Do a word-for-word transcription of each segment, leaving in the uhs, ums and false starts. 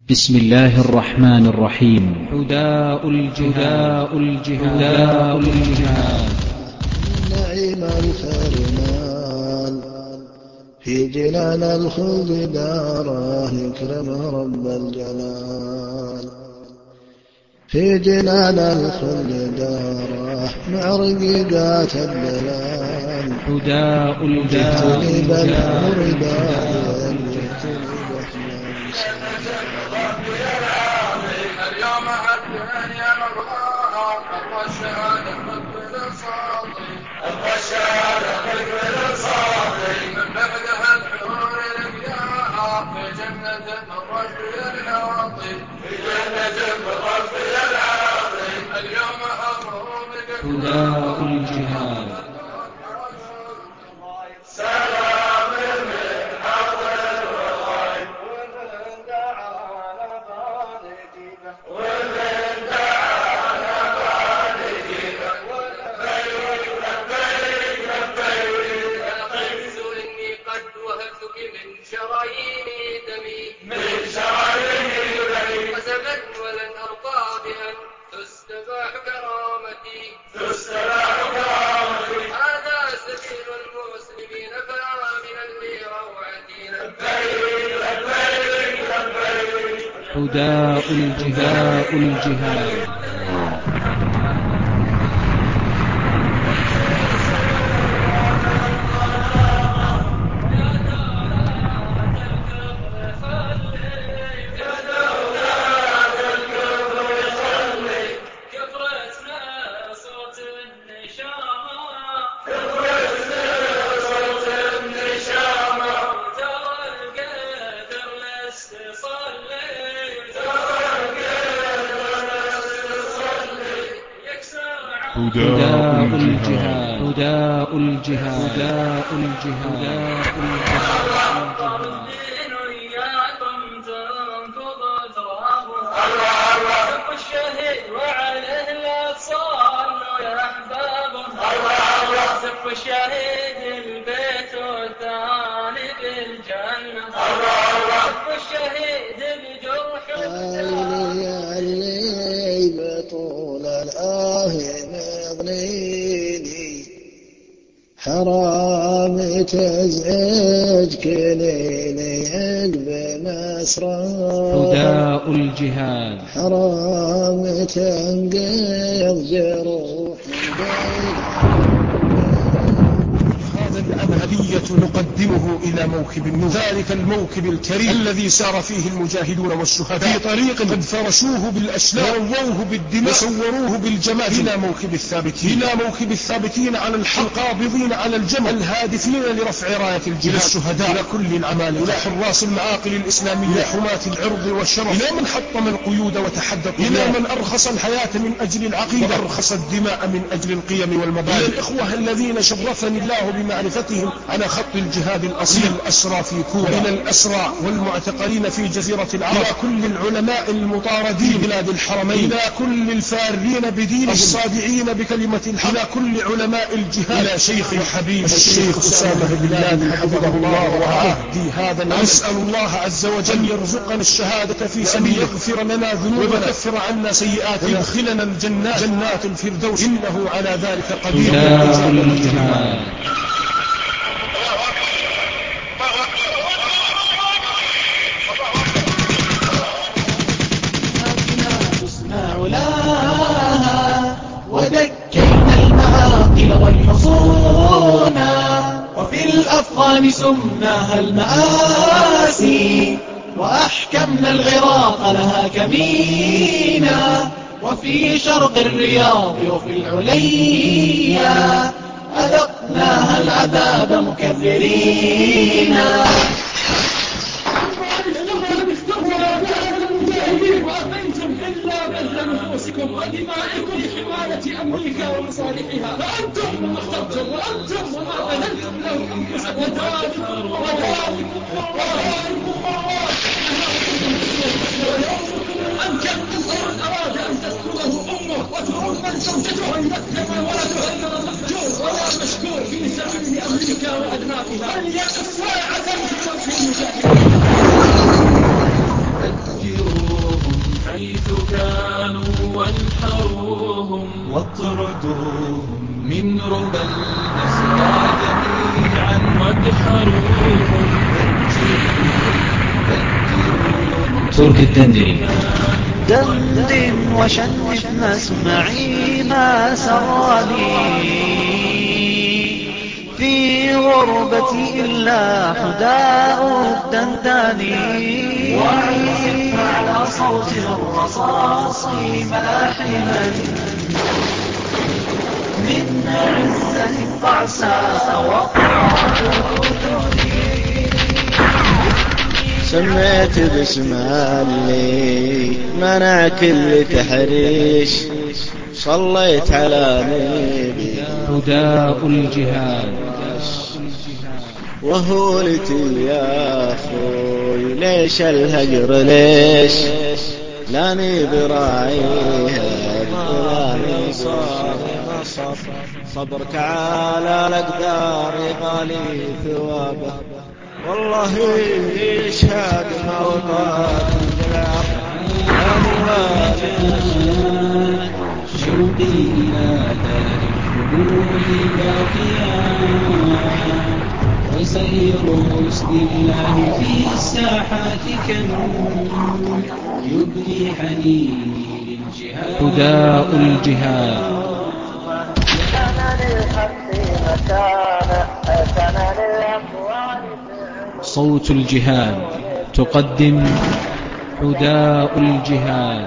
بسم الله الرحمن الرحيم. حداء الجهاد الجهاد الجهاد نعيم الخيرمان في جنان الخلد داره يكرم رب الجلال. في جنان الخلد داره مع رقيقات الدلال. حداء الجهاد اليوم الدنيا مبغاها أبغى الشهادة مقبل صوتي أبغى الشهادة مقبل صوتي من بعدها الحور لقياها في جنة من ربي العاطي في جنة من ربي العاطي. اليوم أمر حداء الجهاد سلام من حضر وغيب ومن دعا لخالقه ومن دعا لخالقه لبيك لبيك لبيك أقيس إني قد وهبتك من شرايين دمي من شرايين دمي قسما ولن أرضى بأن تستباح كرامتي تستباح كرامتي. هذا سبيل المسلمين فآمنا لروعتي لبيك لبيك لبيك. حداء الجهاد الجهاد حداء الجهاد حداء الجهاد حداء الجهاد الشهيد وعليه لا تصلوا يا أحباب. سف الشهيد البيت والثاني بالجنة. سف الشهيد بجرح اللي اللي بطول الآه مغنيني حرام تزعج كليني عقب مسرى. حداء الجهاد حرام تنقض جروح الهدية نقدمه إلى موكب النور، ذلك الموكب الكريم الذي سار فيه المجاهدون والشهداء في طريق قد فرشوه بالأشلاء ورووه بالدماء وصوروه بالجمال إلى موكب الثابتين، إلى موكب الثابتين على الحق القابضين على الجمل الهادفين لرفع راية الجهاد. إلى الشهداء، إلى كل العمالقة، إلى حراس المعاقل الإسلامية، إلى حماة العرض والشرف، إلى من حطم القيود وتحدى الطغيان، إلى من أرخص الحياة من أجل العقيدة وأرخص الدماء من أجل القيم والمبادئ، إلى الإخوة الذين شرفني الله بمعرفتهم على خط الجهاد الأصيل، الأسرى في كوبا، إلى الأسرى والمعتقلين في جزيرة العرب، إلى كل العلماء المطاردين بلاد الحرمين، إلى كل الفارين بدينهم الصادعين بكلمة الحق، إلى كل علماء الجهاد، إلى شيخ الحبيب الشيخ أسامة بن لادن حفظه الله ورعاه. هذا نسأل الله عز وجل يرزقنا الشهادة في سبيله، يغفر لنا ذنوبنا ويكفر عنا سيئاتنا ويدخلنا الجنات جنات الفردوس إنه على ذلك قدير. ودكينا المعاقل والحصون وفي الأفغان سمناها المآسي وأحكمنا العراق لها كمينا وفي شرق الرياض وفي العليا أذقناها العذاب مكبرين. ودمائكم لحماية أمريكا ومصالحها فأنتم من اخترتم وأنتم وما بذلتم لهم أنفسكم وذلكم وذلكم ويومكم الأنكر ومن أراد أن تسكنه أمه وتكون من زوجته ويذكر ولده أنه مهجور ولا مشكور في سبيل أمريكا وأدنافها فليقف ساعة في وجه المجاهدين. ترك الدندري. دندن وشنف مسمعي ما سراني في غربتي إلا حداء الدنداني، وعزف على صوت الرصاص ملاحما من عزة طعساء وقرات الأذن. سميت باسم اللي منع كل تحريش، صليت على نبي هداء الجهاد. وهولتي يا أخوي ليش الهجر ليش، لاني براعيها بلاني صار نصر، صبرك على الأقدار غالي ثوابه، والله يشهد مرضات بالعرض شوقي إلى دار الخلود باقيا، وسير حسن الله في الساحات كنون يبدي حنيني للجهاد. هداء الجهاد. صوت الجهاد تقدم هداء الجهاد.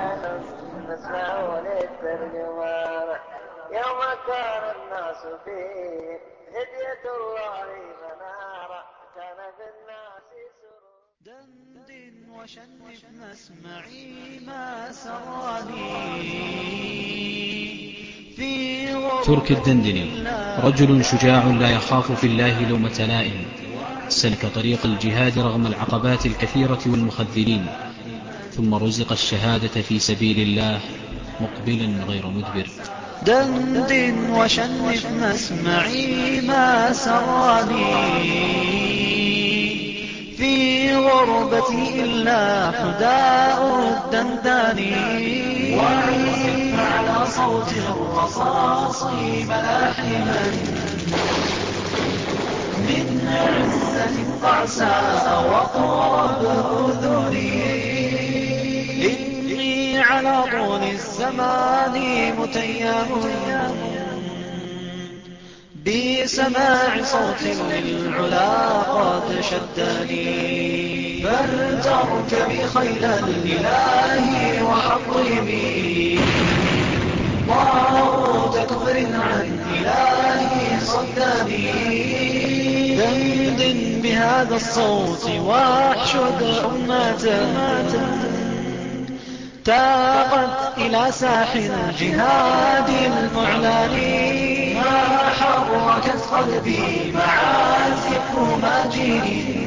يوم كان الناس فيه هدية الله منارا، كان بالناس سرور. دندن وشنف مسمعي ما سراني في ترك الدندري رجل شجاع لا يخاف في الله لومة لائم، سلك طريق الجهاد رغم العقبات الكثيرة والمخذلين، ثم رزق الشهادة في سبيل الله مقبلا غير مدبر. دندن وشنف مسمعي ما سراني في غربتي إلا حداء الدنداني، وعزف على صوت الرصاص ملاحما من عزة طعساء وقرب أذني. إني على طول الزمان متيم بسماع صوت للعلا قد شدني، فلتركبي خيل الإله وحطمي طاغوت كفر عن إلهي صدني. دندن بهذا الصوت واحشد أمة تاقت إلى ساح الجهاد المعلن، ما حركت قلبي معازف ماجين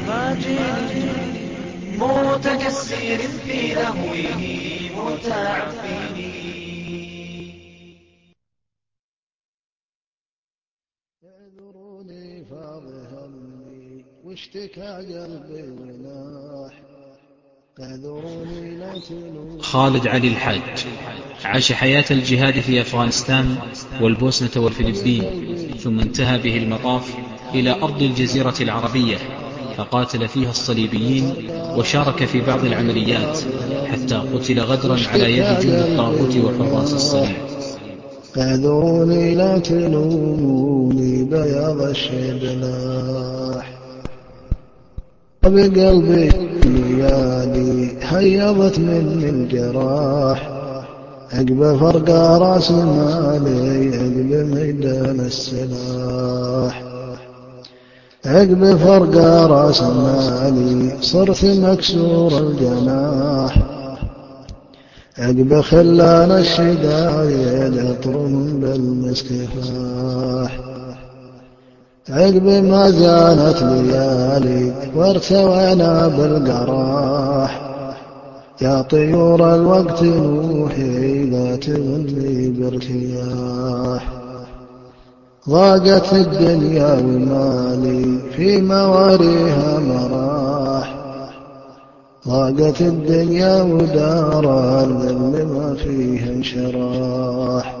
متكسر في لهوه متعفن. اعذروني فاض همي واشتكى قلبي وناح، اعذروني لا تلوموني. خالد علي الحاج عاش حياة الجهاد في أفغانستان والبوسنة والفلبين، ثم انتهى به المطاف إلى أرض الجزيرة العربية، فقاتل فيها الصليبيين وشارك في بعض العمليات حتى قتل غدرا على يد جند الطاغوت وحراس الصليب. اعذروني لا تلوموني بياض الشبلاح، بقلبي ليالي هيضت مني الجراح، عقب فرق راس مالي عقب ميدان السلاح، عقب فرق راس مالي صرت مكسور الجناح، عقب خلان الشدايد يطرم بالمسكفاح، عقب ما زانت ليالي وارتوينا بالقراح، يا طيور الوقت نوحي لا تغني بارتياح، ضاقت الدنيا ومالي في مواريها مراح، ضاقت الدنيا ودار الذل ما فيها انشراح.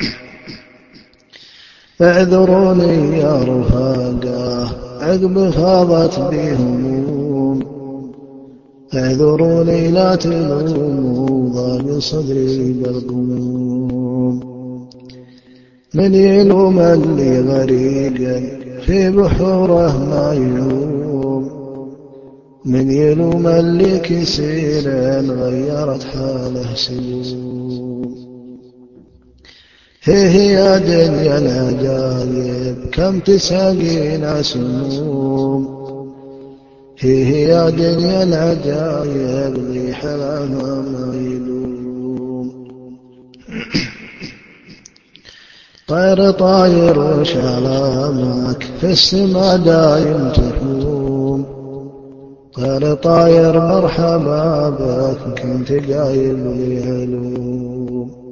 اعذروني يا رفاقاه عقب فاضت بي هموم، اعذروني لا تلوموا ضاق صدري بالغموم، من يلوم اللي غريقا في بحوره ما يلوم، من يلوم اللي كسيرا غيرت حاله سموم. هي يا دنيا العجايب كم تساقينا سموم، هي يا دنيا العجايب ذي حلاها ما يلوم. طير طاير وشلامك في السما دايم تحوم، طير طاير مرحبا بك كنت قايل لي علوم.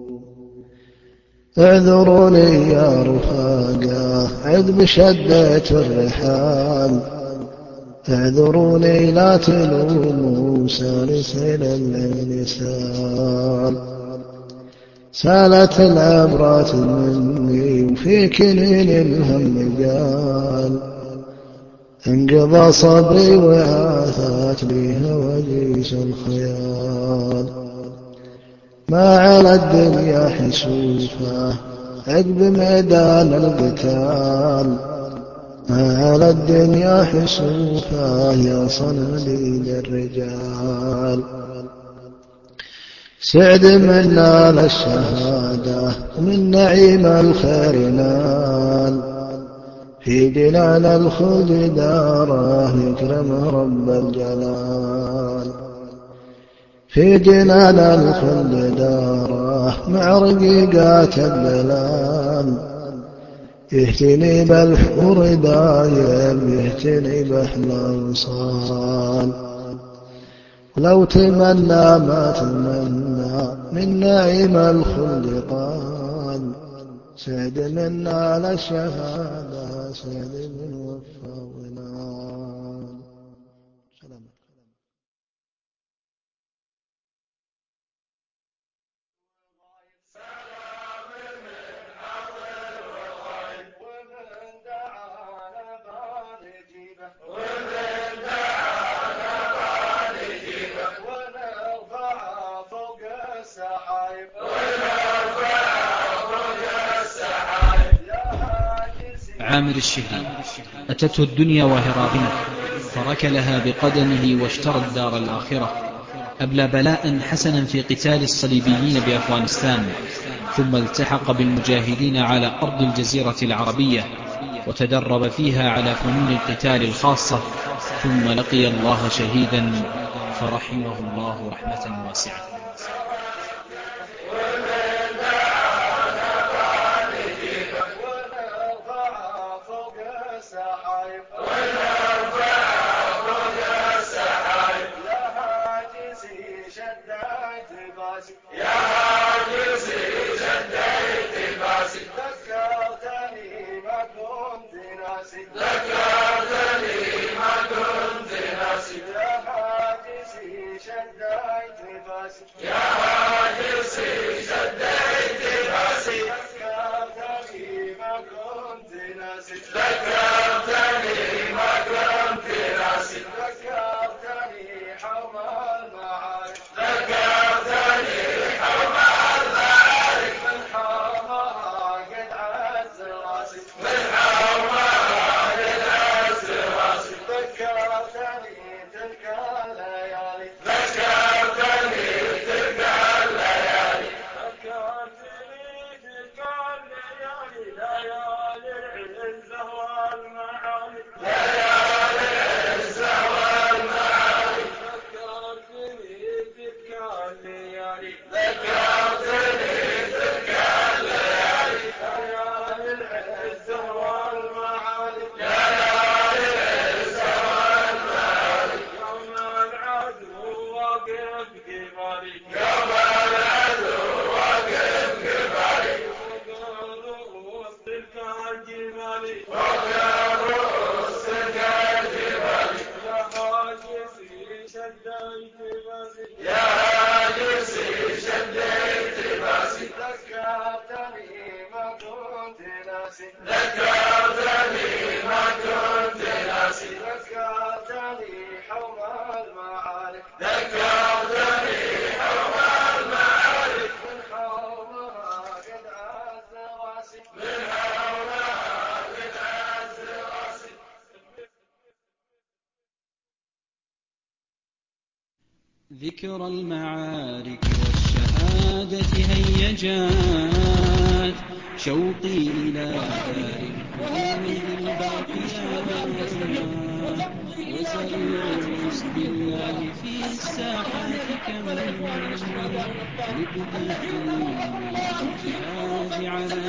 اعذروني يا رفاقا عذ بشدة الرحال، اعذروني لا تلوموا سالسل الليل سال، سالت العبرات مني وفي كنين الهم قال، انقضى صبري وعاثت بي هواجيس الخيال. ما على الدنيا حسوفه عقب ميدان القتال، ما على الدنيا حسوفه يا صناديد الرجال. سعد من نال الشهادة ومن نعيم الخير نال، في جنان الخلد داره يكرم رب الجلال، في جنان الخلد داره مع رقيقات الدلال، يهتني بالحور دايم يهتني بأحلى وصال. ولو تمنى ما تمنى من نعيم الخلد قال، سعد من نال الشهادة سعد من وفى ونال. سلام. عامر الشهري أتته الدنيا وهي راغمة، فركلها بقدمه واشترى الدار الآخرة. أبلى بلاء حسنا في قتال الصليبيين بأفغانستان، ثم التحق بالمجاهدين على أرض الجزيرة العربية، وتدرب فيها على فنون القتال الخاصة، ثم لقي الله شهيدا فرحمه الله رحمة واسعة. ذكرتني ما كنت ناسي، ذكرتني حول المعارك. ذكر المعارك والشهادة هيجات شوقي إلى دار الخلود الباقيات وسائر رسل الله في الساحات كم يبدي حنين للجهاد على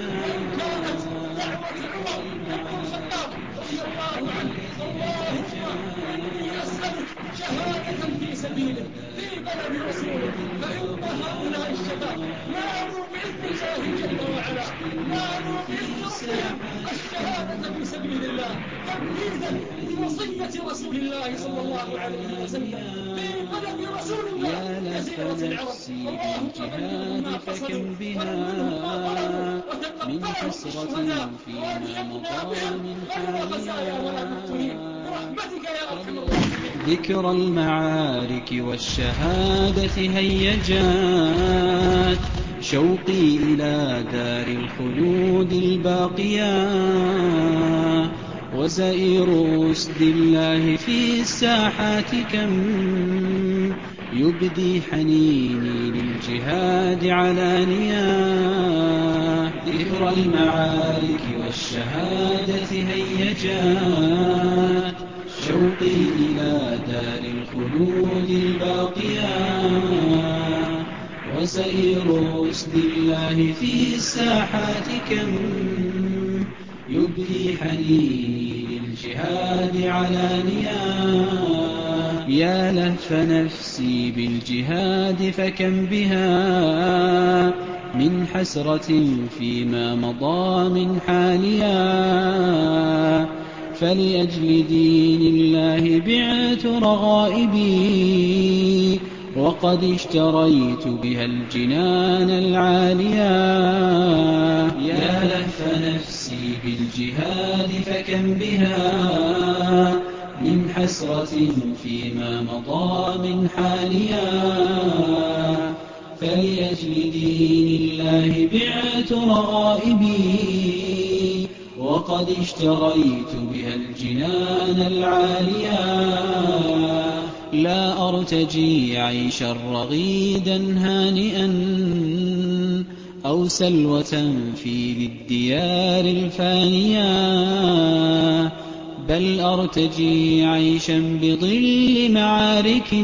شهادة في سبيله في بلد رسوله فإن هؤلاء الشباب نالوا بإذن الله جل وعلا نالوا بإذن ربهم الشهادة في سبيل الله تنفيذا لوصية رسول الله صلى الله عليه وسلم في بلد رسول الله جزيرة العرب اللهم بلغهم ما قصدوا ونولهم ما طلبوا من وتقبلهم حسرة الشهداء فيما وألحقنا مضى بهم من غير خزايا ولا مفتونين حالها برحمتك يا أرحم الراحمين. ذكر المعارك والشهادة هيجات شوقي إلى دار الخلود الباقية وسائر أسد الله في الساحات كم يبدي حنيني للجهاد علانيا ذكر المعارك والشهادة هيجات شوقي إلى دار الخلود الباقية وسائر أسد الله في الساحات كم يبدي حنيني للجهاد علانيا يا لهف نفسي بالجهاد فكم بها من حسرة فيما مضى من حاليا فلأجل دين الله بعت رغائبي وقد اشتريت بها الجنان العالية يا لهف نفسي بالجهاد فكم بها من حسرة فيما مضى من حاليا فلأجل دين الله بعت رغائبي وقد اشتريت بها الجنان العالية لا أرتجي عيشا رغيدا هانئا أو سلوة في ذي الديار الفانية بل أرتجي عيشا بظل معارك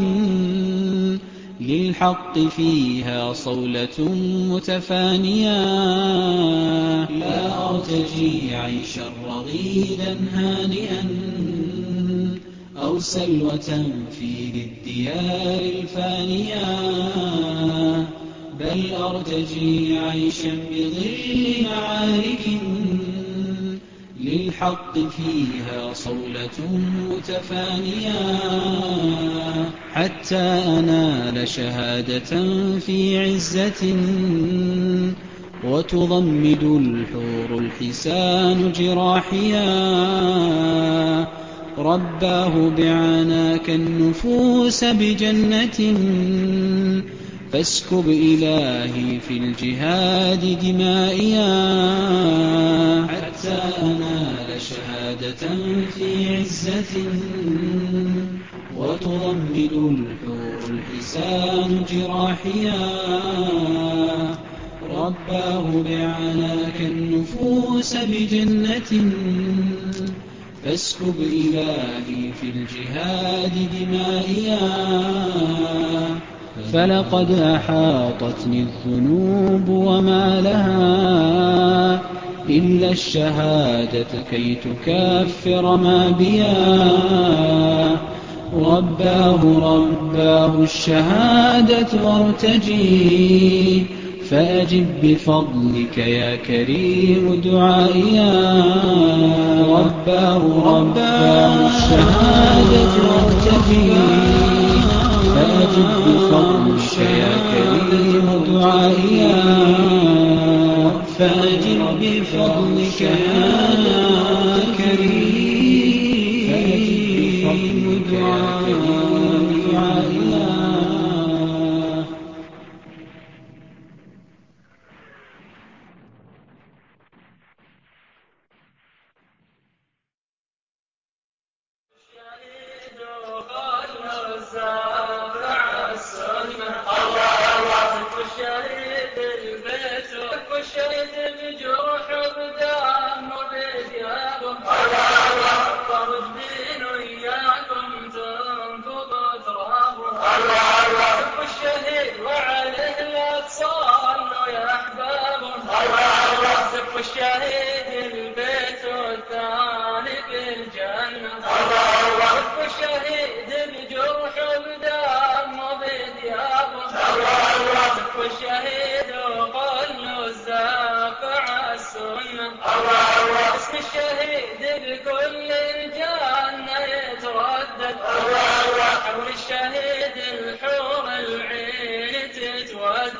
للحق فيها صولة متفانية لا أرتجي عيشا رغيدا هانئا أو سلوة في ذي الديار الفانية بل أرتجي عيشا بظل معارك للحق فيها صولة متفانية حتى أنال شهادة في عزة وتضمد الحور الحسان جراحيا رباه بعناك النفوس بجنة فاسكب إلهي في الجهاد دمائيا حتى أنال شهادة في عزة وتضمد الحور الحسان جراحيا رباه بعناك النفوس بجنة فاسكب إلهي في الجهاد دمائيا فلقد أحاطتني الذنوب وما لها إلا الشهادة كي تكفر ما بيا رباه رباه الشهادة وارتجي فأجب بفضلك يا كريم دعائيا رباه رباه الشهادة وارتجي فأجب بفضلك يا كريم دعائيا فأجب بفضلك يا كريم فأجب بفضلك يا كريم دعائيا الشهيد خلوا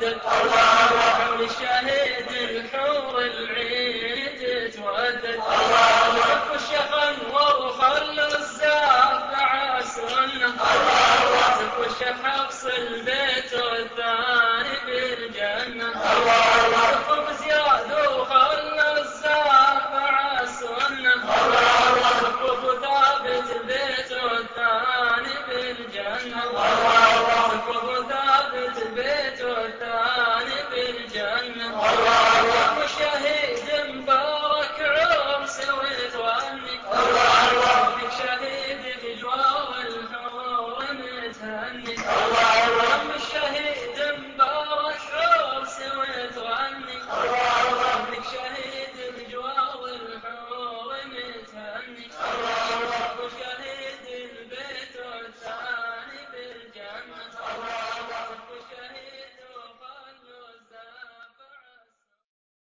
تودد حول الشهيد الحور العين تتودد صف الشيخ انور وخلوا الزاف مع السنة صف الشيخ حفص البيت